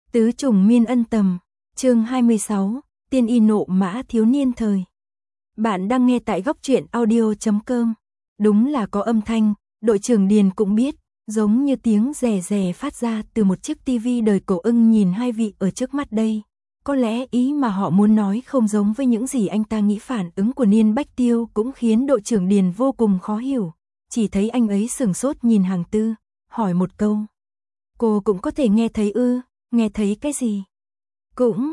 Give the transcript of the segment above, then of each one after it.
Tứ trùng miên ân tầm, chương 26, tiên y nộ mã thiếu niên thời. Bạn đang nghe tại góc truyện audio.com. Đúng là có âm thanh, đội trưởng Điền cũng biết, giống như tiếng rè rè phát ra từ một chiếc tivi đời cổ ưng nhìn hai vị ở trước mắt đây. Có lẽ ý mà họ muốn nói không giống với những gì anh ta nghĩ. Phản ứng của Niên Bách Tiêu cũng khiến đội trưởng Điền vô cùng khó hiểu. Chỉ thấy anh ấy sửng sốt nhìn Hàng Tư, hỏi một câu. Cô cũng có thể nghe thấy ư? Nghe thấy cái gì? Cũng,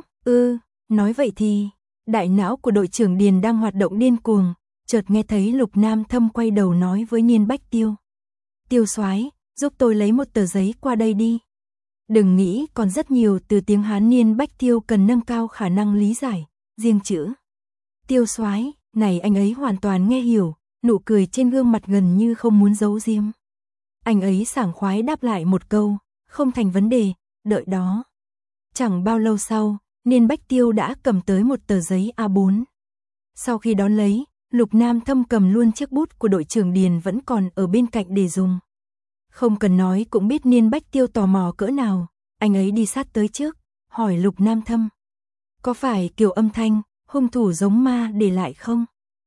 nói vậy thì, đại não của đội trưởng Điền đang hoạt động điên cuồng, chợt nghe thấy Lục Nam Thâm quay đầu nói với Niên Bách Tiêu. Tiêu soái, giúp tôi lấy một tờ giấy qua đây đi. Đừng nghĩ còn rất nhiều từ tiếng Hán. Niên Bách Tiêu cần nâng cao khả năng lý giải, riêng chữ. Tiêu soái, này anh ấy hoàn toàn nghe hiểu, nụ cười trên gương mặt gần như không muốn giấu giếm. Anh ấy sảng khoái đáp lại một câu, không thành vấn đề, đợi đó. Chẳng bao lâu sau, Niên Bách Tiêu đã cầm tới một tờ giấy A4. Sau khi đón lấy, Lục Nam Thâm cầm luôn chiếc bút của đội trưởng Điền vẫn còn ở bên cạnh để dùng. Không cần nói cũng biết Niên Bách Tiêu tò mò cỡ nào, anh ấy đi sát tới trước, hỏi Lục Nam Thâm. Có phải kiểu âm thanh, hung thủ giống ma để lại không?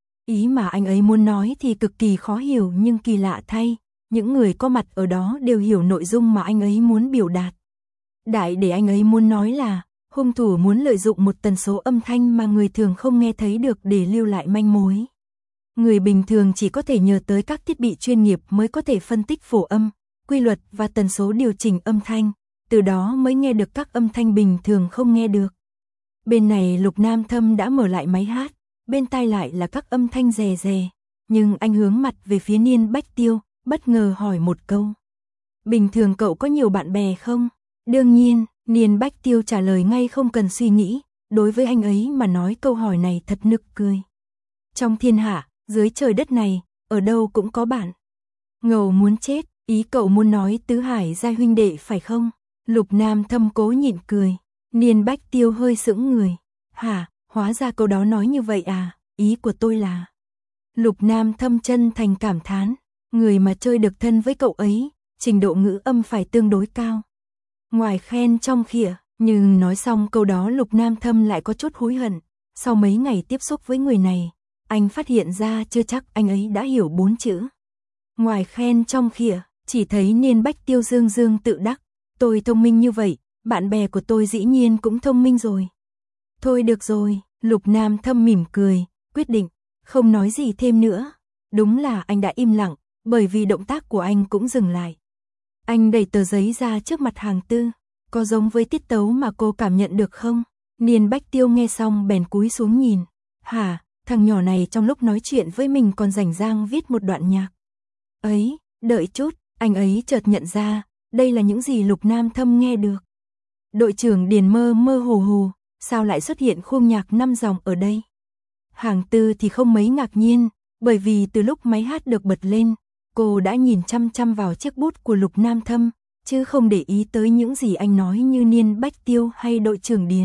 Ý mà anh ấy muốn nói thì cực kỳ khó hiểu, nhưng kỳ lạ thay, những người có mặt ở đó đều hiểu nội dung mà anh ấy muốn biểu đạt. Đại để anh ấy muốn nói là, hung thủ muốn lợi dụng một tần số âm thanh mà người thường không nghe thấy được để lưu lại manh mối. Người bình thường chỉ có thể nhờ tới các thiết bị chuyên nghiệp mới có thể phân tích phổ âm, quy luật và tần số điều chỉnh âm thanh, từ đó mới nghe được các âm thanh bình thường không nghe được. Bên này Lục Nam Thâm đã mở lại máy hát, bên tai lại là các âm thanh rè rè, nhưng anh hướng mặt về phía Niên Bách Tiêu, bất ngờ hỏi một câu. Bình thường cậu có nhiều bạn bè không? Đương nhiên, Niên Bách Tiêu trả lời ngay không cần suy nghĩ, đối với anh ấy mà nói câu hỏi này thật nực cười. Trong thiên hạ, dưới trời đất này, ở đâu cũng có bạn. Ngầu muốn chết, ý cậu muốn nói Tứ Hải giai huynh đệ phải không? Lục Nam Thâm cố nhịn cười, Niên Bách Tiêu hơi sững người. Hả, hóa ra câu đó nói như vậy à, ý của tôi là... Lục Nam Thâm chân thành cảm thán, người mà chơi được thân với cậu ấy, trình độ ngữ âm phải tương đối cao. Ngoài khen trong khịa, nhưng nói xong câu đó Lục Nam Thâm lại có chút hối hận. Sau mấy ngày tiếp xúc với người này, anh phát hiện ra chưa chắc anh ấy đã hiểu 4 chữ. Ngoài khen trong khịa, chỉ thấy Niên Bách Tiêu dương dương tự đắc. Tôi thông minh như vậy, bạn bè của tôi dĩ nhiên cũng thông minh rồi. Thôi được rồi, Lục Nam Thâm mỉm cười, quyết định, không nói gì thêm nữa. Đúng là anh đã im lặng, bởi vì động tác của anh cũng dừng lại. Anh đẩy tờ giấy ra trước mặt Hàng Tư, có giống với tiết tấu mà cô cảm nhận được không? Niên Bách Tiêu nghe xong bèn cúi xuống nhìn. Hả, thằng nhỏ này trong lúc nói chuyện với mình còn rảnh rang viết một đoạn nhạc. Ấy, đợi chút, anh ấy chợt nhận ra, đây là những gì Lục Nam Thâm nghe được. Đội trưởng Điền mơ mơ hồ hồ, sao lại xuất hiện khung nhạc 5 dòng ở đây? Hàng Tư thì không mấy ngạc nhiên, bởi vì từ lúc máy hát được bật lên, cô đã nhìn chăm chăm vào chiếc bút của Lục Nam Thâm, chứ không để ý tới những gì anh nói như Niên Bách Tiêu hay đội trưởng Điền.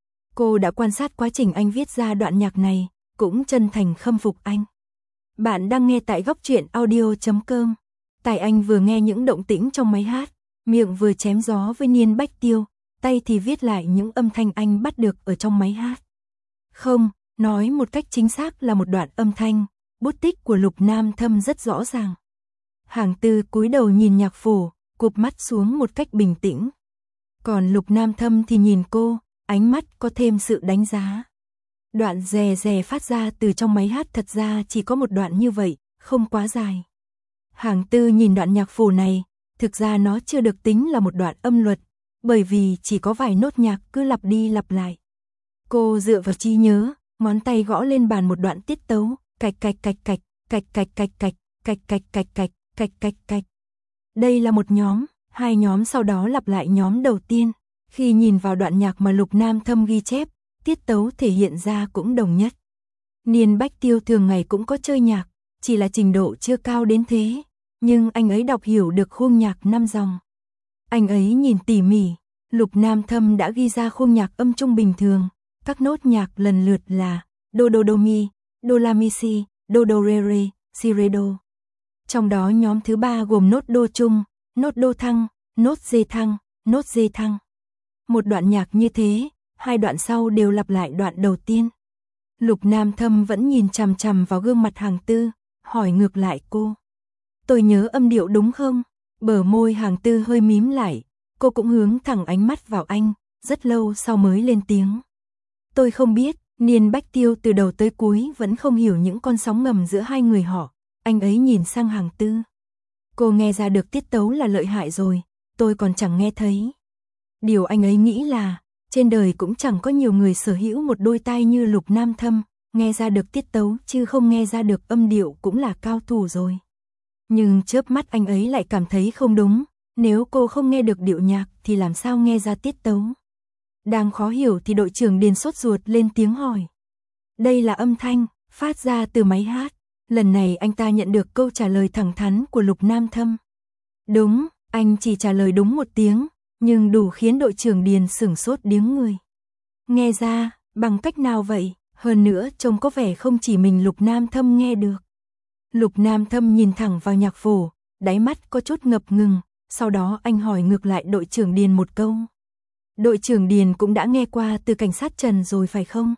Cô đã quan sát quá trình anh viết ra đoạn nhạc này, cũng chân thành khâm phục anh. Bạn đang nghe tại góc truyện audio.com. Tài Anh vừa nghe những động tĩnh trong máy hát, miệng vừa chém gió với Niên Bách Tiêu, tay thì viết lại những âm thanh anh bắt được ở trong máy hát. Không, nói một cách chính xác là một đoạn âm thanh, bút tích của Lục Nam Thâm rất rõ ràng. Hàng Tư cúi đầu nhìn nhạc phổ, cụp mắt xuống một cách bình tĩnh. Còn Lục Nam Thâm thì nhìn cô, ánh mắt có thêm sự đánh giá. Đoạn rè rè phát ra từ trong máy hát thật ra chỉ có một đoạn như vậy, không quá dài. Hàng Tư nhìn đoạn nhạc phổ này, thực ra nó chưa được tính là một đoạn âm luật, bởi vì chỉ có vài nốt nhạc cứ lặp đi lặp lại. Cô dựa vào trí nhớ, ngón tay gõ lên bàn một đoạn tiết tấu, cạch cạch cạch cạch, cạch cạch cạch cạch, cạch cạch cạch cạch, cạch cạch cạch. Đây là một nhóm, hai nhóm sau đó lặp lại nhóm đầu tiên. Khi nhìn vào đoạn nhạc mà Lục Nam Thâm ghi chép, tiết tấu thể hiện ra cũng đồng nhất. Niên Bách Tiêu thường ngày cũng có chơi nhạc, chỉ là trình độ chưa cao đến thế, nhưng anh ấy đọc hiểu được khung nhạc 5 dòng. Anh ấy nhìn tỉ mỉ, Lục Nam Thâm đã ghi ra khung nhạc âm trung bình thường, các nốt nhạc lần lượt là do do do mi, do la mi si, do do re re, si re do. Trong đó nhóm thứ 3 gồm nốt đô trung, nốt đô thăng, nốt dê thăng, nốt dê thăng. Một đoạn nhạc như thế, hai đoạn sau đều lặp lại đoạn đầu tiên. Lục Nam Thâm vẫn nhìn chằm chằm vào gương mặt Hàng Tư, hỏi ngược lại cô. Tôi nhớ âm điệu đúng không? Bờ môi Hàng Tư hơi mím lại, cô cũng hướng thẳng ánh mắt vào anh, rất lâu sau mới lên tiếng. Tôi không biết, Niên Bách Tiêu từ đầu tới cuối vẫn không hiểu những con sóng ngầm giữa hai người họ, anh ấy nhìn sang Hàng Tư. Cô nghe ra được tiết tấu là lợi hại rồi, tôi còn chẳng nghe thấy. Điều anh ấy nghĩ là, trên đời cũng chẳng có nhiều người sở hữu một đôi tai như Lục Nam Thâm, nghe ra được tiết tấu chứ không nghe ra được âm điệu cũng là cao thủ rồi. Nhưng chớp mắt anh ấy lại cảm thấy không đúng, nếu cô không nghe được điệu nhạc thì làm sao nghe ra tiết tấu. Đang khó hiểu thì đội trưởng Điền sốt ruột lên tiếng hỏi. Đây là âm thanh, phát ra từ máy hát. Lần này anh ta nhận được câu trả lời thẳng thắn của Lục Nam Thâm. Đúng, anh chỉ trả lời đúng một tiếng, nhưng đủ khiến đội trưởng Điền sửng sốt điếng người. Nghe ra, bằng cách nào vậy? Hơn nữa trông có vẻ không chỉ mình Lục Nam Thâm nghe được. Lục Nam Thâm nhìn thẳng vào nhạc phổ, đáy mắt có chút ngập ngừng, sau đó anh hỏi ngược lại đội trưởng Điền một câu. Đội trưởng Điền cũng đã nghe qua từ cảnh sát Trần rồi phải không?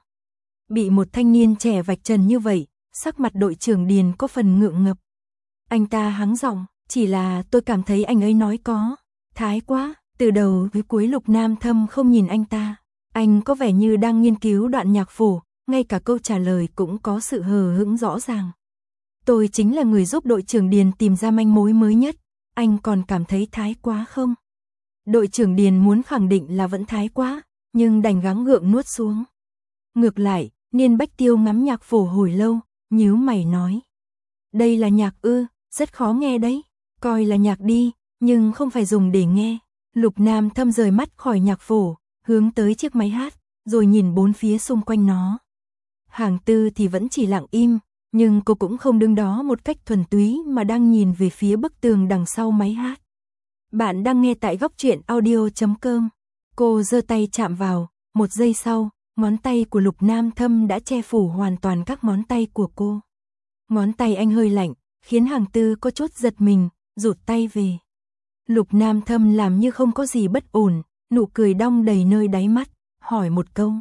Bị một thanh niên trẻ vạch trần như vậy, sắc mặt đội trưởng Điền có phần ngượng ngập. Anh ta hắng giọng, chỉ là tôi cảm thấy anh ấy nói có thái quá. Từ đầu tới cuối Lục Nam Thâm không nhìn anh ta. Anh có vẻ như đang nghiên cứu đoạn nhạc phổ, ngay cả câu trả lời cũng có sự hờ hững rõ ràng. Tôi chính là người giúp đội trưởng Điền tìm ra manh mối mới nhất, anh còn cảm thấy thái quá không? Đội trưởng Điền muốn khẳng định là vẫn thái quá, nhưng đành gắng gượng nuốt xuống. Ngược lại, Niên Bách Tiêu ngắm nhạc phổ hồi lâu, nhíu mày nói. Đây là nhạc ư, rất khó nghe đấy, coi là nhạc đi, nhưng không phải dùng để nghe. Lục Nam Thâm rời mắt khỏi nhạc phổ, hướng tới chiếc máy hát, rồi nhìn bốn phía xung quanh nó. Hàng Tư thì vẫn chỉ lặng im, nhưng cô cũng không đứng đó một cách thuần túy mà đang nhìn về phía bức tường đằng sau máy hát. Bạn đang nghe tại góc truyện audio.com. Cô giơ tay chạm vào, một giây sau, ngón tay của Lục Nam Thâm đã che phủ hoàn toàn các ngón tay của cô. Ngón tay anh hơi lạnh, khiến Hàng Tư có chút giật mình, rụt tay về. Lục Nam Thâm làm như không có gì bất ổn, nụ cười đong đầy nơi đáy mắt, hỏi một câu.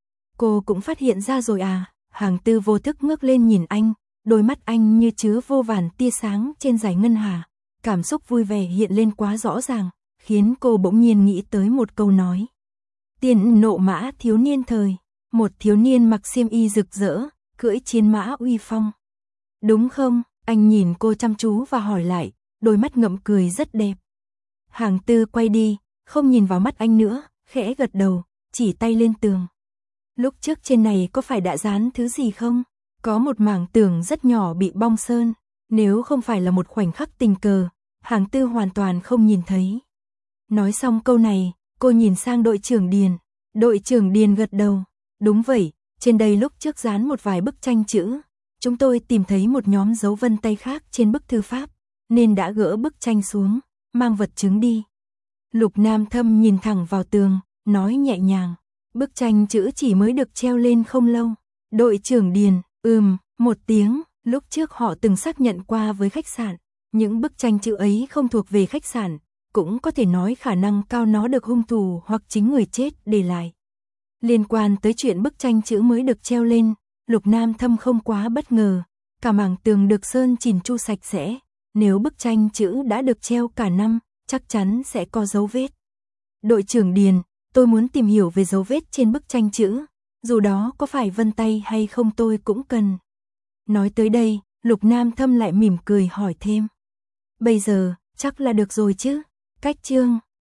Cô cũng phát hiện ra rồi à? Hàng Tư vô thức ngước lên nhìn anh, đôi mắt anh như chứa vô vàn tia sáng trên dải ngân hà. Cảm xúc vui vẻ hiện lên quá rõ ràng, khiến cô bỗng nhiên nghĩ tới một câu nói. Tiền nộ mã thiếu niên thời, một thiếu niên mặc xiêm y rực rỡ, cưỡi chiến mã uy phong. Đúng không? Anh nhìn cô chăm chú và hỏi lại, đôi mắt ngậm cười rất đẹp. Hàng Tư quay đi, không nhìn vào mắt anh nữa, khẽ gật đầu, chỉ tay lên tường. Lúc trước trên này có phải đã dán thứ gì không? Có một mảng tường rất nhỏ bị bong sơn, nếu không phải là một khoảnh khắc tình cờ, Hàng Tư hoàn toàn không nhìn thấy. Nói xong câu này, cô nhìn sang đội trưởng Điền. Đội trưởng Điền gật đầu. Đúng vậy, trên đây lúc trước dán một vài bức tranh chữ. Chúng tôi tìm thấy một nhóm dấu vân tay khác trên bức thư pháp, nên đã gỡ bức tranh xuống, mang vật chứng đi. Lục Nam Thâm nhìn thẳng vào tường, nói nhẹ nhàng. Bức tranh chữ chỉ mới được treo lên không lâu. Đội trưởng Điền, một tiếng, lúc trước họ từng xác nhận qua với khách sạn. Những bức tranh chữ ấy không thuộc về khách sạn, cũng có thể nói khả năng cao nó được hung thủ hoặc chính người chết để lại. Liên quan tới chuyện bức tranh chữ mới được treo lên, Lục Nam Thâm không quá bất ngờ, cả mảng tường được sơn chỉn chu sạch sẽ, nếu bức tranh chữ đã được treo cả năm, chắc chắn sẽ có dấu vết. Đội trưởng Điền, tôi muốn tìm hiểu về dấu vết trên bức tranh chữ, dù đó có phải vân tay hay không tôi cũng cần. Nói tới đây, Lục Nam Thâm lại mỉm cười hỏi thêm. Bây giờ, chắc là được rồi chứ? Cách chương